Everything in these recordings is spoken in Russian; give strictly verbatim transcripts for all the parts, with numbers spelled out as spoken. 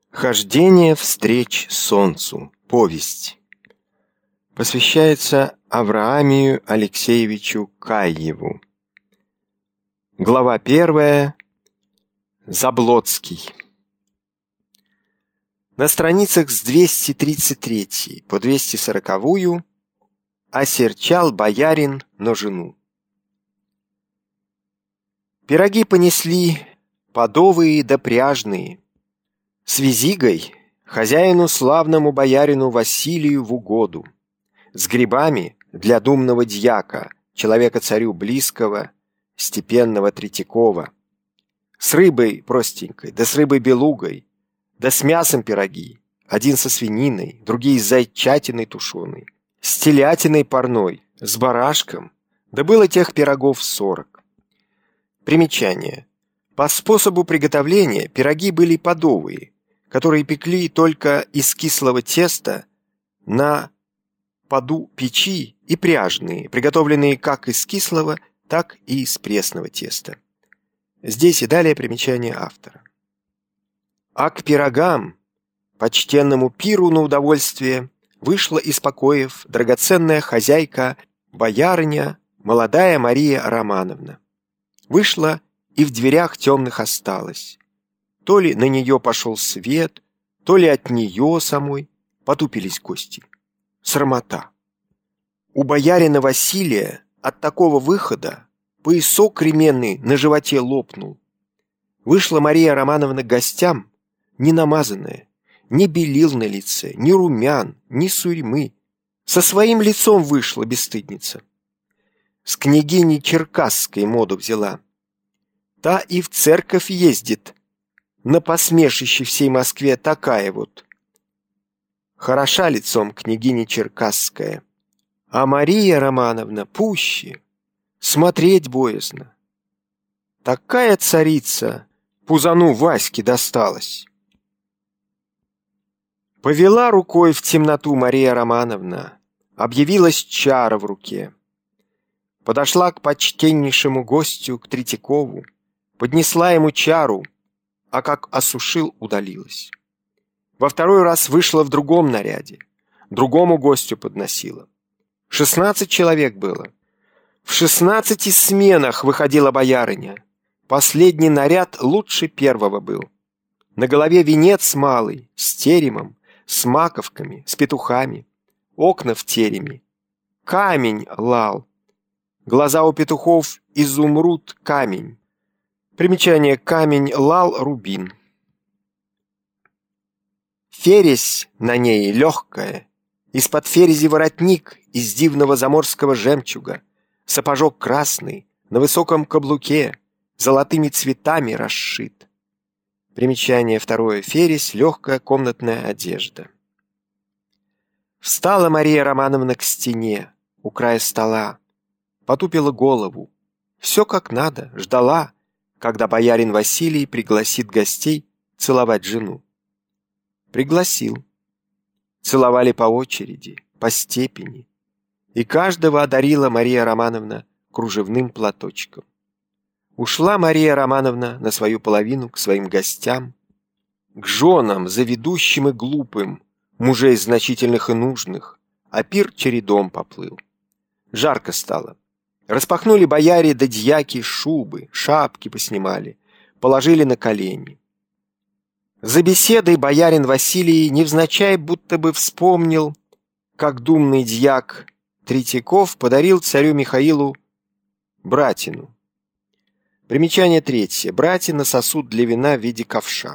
Хождение встреч солнцу. Повесть. Посвящается Авраамию Алексеевичу Каеву. Глава первая. Заблоцкий. На страницах с двести тридцать третьей по двести сороковую осерчал боярин на жену. Пироги понесли подовые да пряжные, с визигой хозяину славному боярину Василию в угоду, с грибами для думного дьяка, человека царю близкого, степенного Третьякова, с рыбой простенькой, да с рыбой белугой, да с мясом пироги, один со свининой, другие с зайчатиной тушеной, с телятиной парной, с барашком, да было тех пирогов сорок. Примечание. По способу приготовления пироги были подовые, которые пекли только из кислого теста на поду печи, и пряжные, приготовленные как из кислого, так и из пресного теста. Здесь и далее примечание автора. А к пирогам, почтенному пиру на удовольствие, вышла из покоев драгоценная хозяйка, боярыня, молодая Мария Романовна. Вышла и в дверях темных осталась. То ли на нее пошел свет, то ли от нее самой потупились гости. Срамота. У боярина Василия от такого выхода поясок ременный на животе лопнул. Вышла Мария Романовна к гостям, не намазанная, ни белил на лице, ни румян, ни сурьмы. Со своим лицом вышла бесстыдница. С княгиней Черкасской моду взяла. Та и в церковь ездит, на посмешище всей Москве такая вот. Хороша лицом княгиня Черкасская, а Мария Романовна пуще, смотреть боязно. Такая царица пузану Ваське досталась. Повела рукой в темноту Мария Романовна, объявилась чара в руке. Подошла к почтеннейшему гостю, к Третьякову, поднесла ему чару, а как осушил, удалилась. Во второй раз вышла в другом наряде, другому гостю подносила. Шестнадцать человек было. В шестнадцати сменах выходила боярыня. Последний наряд лучше первого был. На голове венец малый, с теремом, с маковками, с петухами, окна в тереме. Камень лал. Глаза у петухов изумруд камень. Примечание: камень лал рубин. Фересь на ней легкая, из-под ферези воротник из дивного заморского жемчуга, сапожок красный, на высоком каблуке, золотыми цветами расшит. Примечание второе: фересь — легкая комнатная одежда. Встала Мария Романовна к стене, у края стола, потупила голову. Все как надо, ждала, когда боярин Василий пригласит гостей целовать жену. Пригласил. Целовали по очереди, по степени, и каждого одарила Мария Романовна кружевным платочком. Ушла Мария Романовна на свою половину к своим гостям, к женам, заведущим и глупым, мужей значительных и нужных, а пир чередом поплыл. Жарко стало. Распахнули бояре да дьяки шубы, шапки поснимали, положили на колени. За беседой боярин Василий невзначай будто бы вспомнил, как думный дьяк Третьяков подарил царю Михаилу братину. Примечание третье. Братина — сосуд для вина в виде ковша.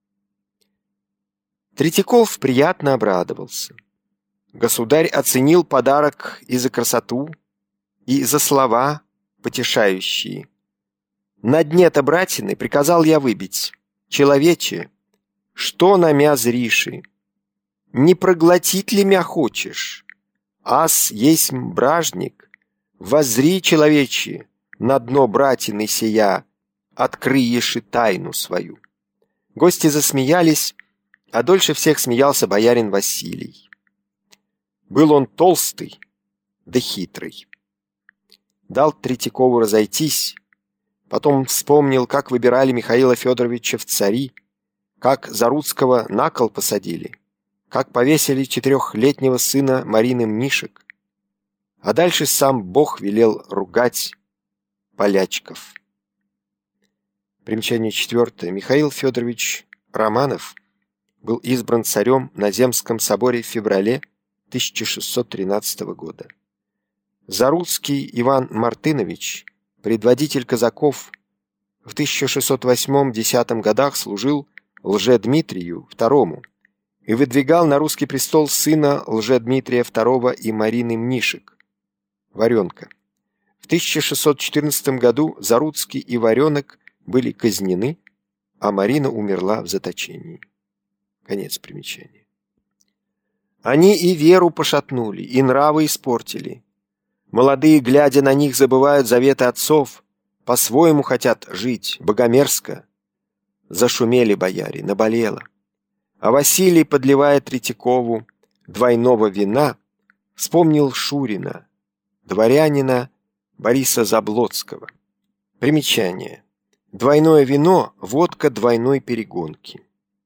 Третьяков приятно обрадовался. Государь оценил подарок и за красоту, и за слова потешающие. На дне-то братины приказал я выбить: человече, что на мя зриши? Не проглотить ли мя хочешь? Ас есть бражник, воззри, человече, на дно братины сия, открыешь и тайну свою. Гости засмеялись, а дольше всех смеялся боярин Василий. Был он толстый да хитрый. Дал Третьякову разойтись, потом вспомнил, как выбирали Михаила Федоровича в цари, как Заруцкого на кол посадили, как повесили четырехлетнего сына Марины Мнишек, а дальше сам Бог велел ругать полячков. Примечание четвертое. Михаил Федорович Романов был избран царем на Земском соборе в феврале тысяча шестьсот тринадцатого года. Заруцкий Иван Мартынович, предводитель казаков, в тысяча шестьсот восьмом-десятом годах служил Лжедмитрию второму и выдвигал на русский престол сына Лжедмитрия второго и Марины Мнишек, Варенка. В тысяча шестьсот четырнадцатом году Заруцкий и Варенок были казнены, а Марина умерла в заточении. Конец примечания. Они и веру пошатнули, и нравы испортили. Молодые, глядя на них, забывают заветы отцов, по-своему хотят жить, богомерзко. Зашумели бояре, наболело. А Василий, подливая Третьякову двойного вина, вспомнил Шурина, дворянина Бориса Заблоцкого. Примечание. Двойное вино – водка двойной перегонки.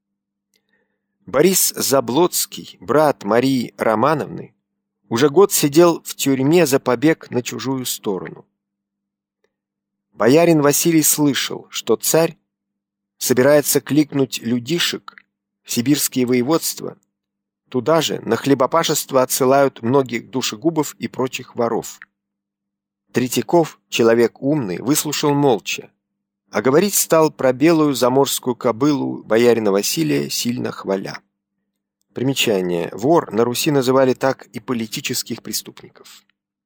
Борис Заблоцкий, брат Марии Романовны, уже год сидел в тюрьме за побег на чужую сторону. Боярин Василий слышал, что царь собирается кликнуть людишек в сибирские воеводства. Туда же на хлебопашество отсылают многих душегубов и прочих воров. Третьяков, человек умный, выслушал молча, а говорить стал про белую заморскую кобылу боярина Василия, сильно хваля. Примечание. Вор на Руси называли так и политических преступников.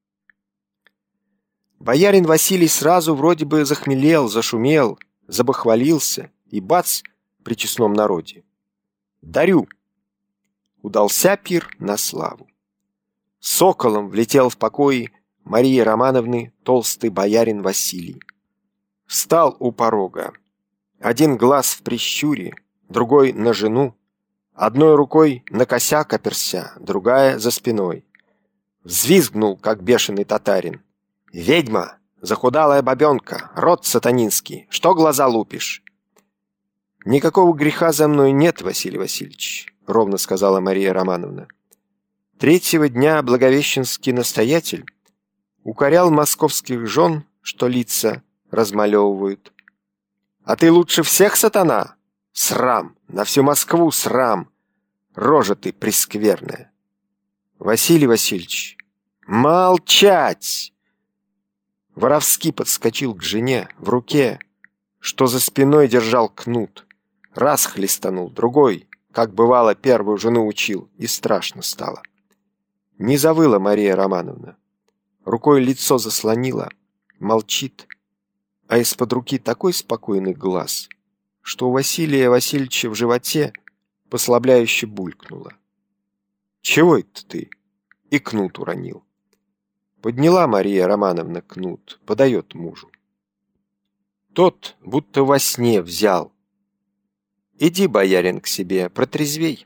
Боярин Василий сразу вроде бы захмелел, зашумел, забахвалился, и бац, при честном народе. Дарю! Удался пир на славу. Соколом влетел в покои Марии Романовны толстый боярин Василий. Встал у порога. Один глаз в прищуре, другой на жену, одной рукой на косяк оперся, другая за спиной. Взвизгнул, как бешеный татарин. «Ведьма! Захудалая бабенка! Род сатанинский! Что глаза лупишь?» «Никакого греха за мной нет, Василий Васильевич», — ровно сказала Мария Романовна. Третьего дня благовещенский настоятель укорял московских жен, что лица размалевывают. «А ты лучше всех, сатана? Срам! На всю Москву срам! Рожа ты прескверная!» «Василий Васильевич, молчать!» Воровски подскочил к жене, в руке, что за спиной держал кнут. Раз хлестанул, другой, как бывало, первую жену учил, и страшно стало. Не завыла Мария Романовна. Рукой лицо заслонила, молчит, а из-под руки такой спокойный глаз, что у Василия Васильевича в животе послабляюще булькнуло. «Чего это ты?» И кнут уронил. Подняла Мария Романовна кнут, подает мужу. Тот будто во сне взял. «Иди, боярин, к себе, протрезвей».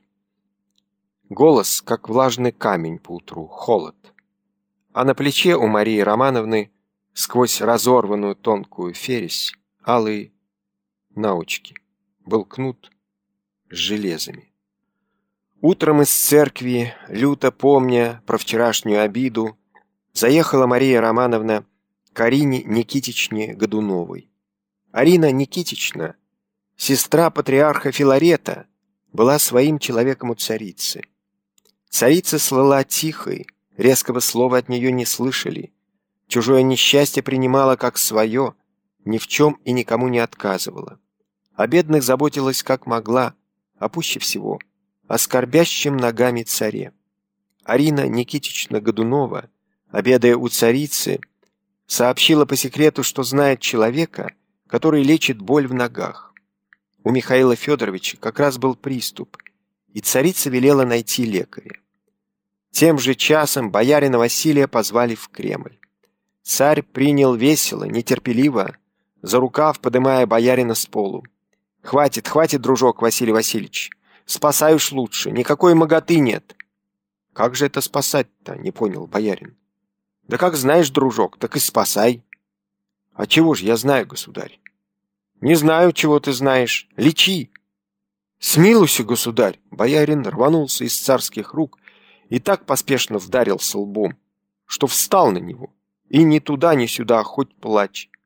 Голос, как влажный камень поутру, холод. А на плече у Марии Романовны, сквозь разорванную тонкую фересь, алые научки, был кнут с железами. Утром из церкви, люто помня про вчерашнюю обиду, заехала Мария Романовна к Арине Никитичне Годуновой. Арина Никитична, сестра патриарха Филарета, была своим человеком у царицы. Царица слыла тихой, резкого слова от нее не слышали, чужое несчастье принимала как свое, ни в чем и никому не отказывала. О бедных заботилась как могла, а пуще всего о скорбящем ногами царе. Арина Никитична Годунова, обедая у царицы, сообщила по секрету, что знает человека, который лечит боль в ногах. У Михаила Федоровича как раз был приступ, и царица велела найти лекаря. Тем же часом боярина Василия позвали в Кремль. Царь принял весело, нетерпеливо, за рукав подымая боярина с полу. «Хватит, хватит, дружок Василий Васильевич, спасай уж лучше, никакой моготы нет». «Как же это спасать-то?» — не понял боярин. «Да как знаешь, дружок, так и спасай». «А чего ж я знаю, государь?» «Не знаю, чего ты знаешь. Лечи». «Смилуйся, государь!» Боярин рванулся из царских рук и так поспешно вдарился лбом, что встал на него, и ни туда, ни сюда, хоть плачь.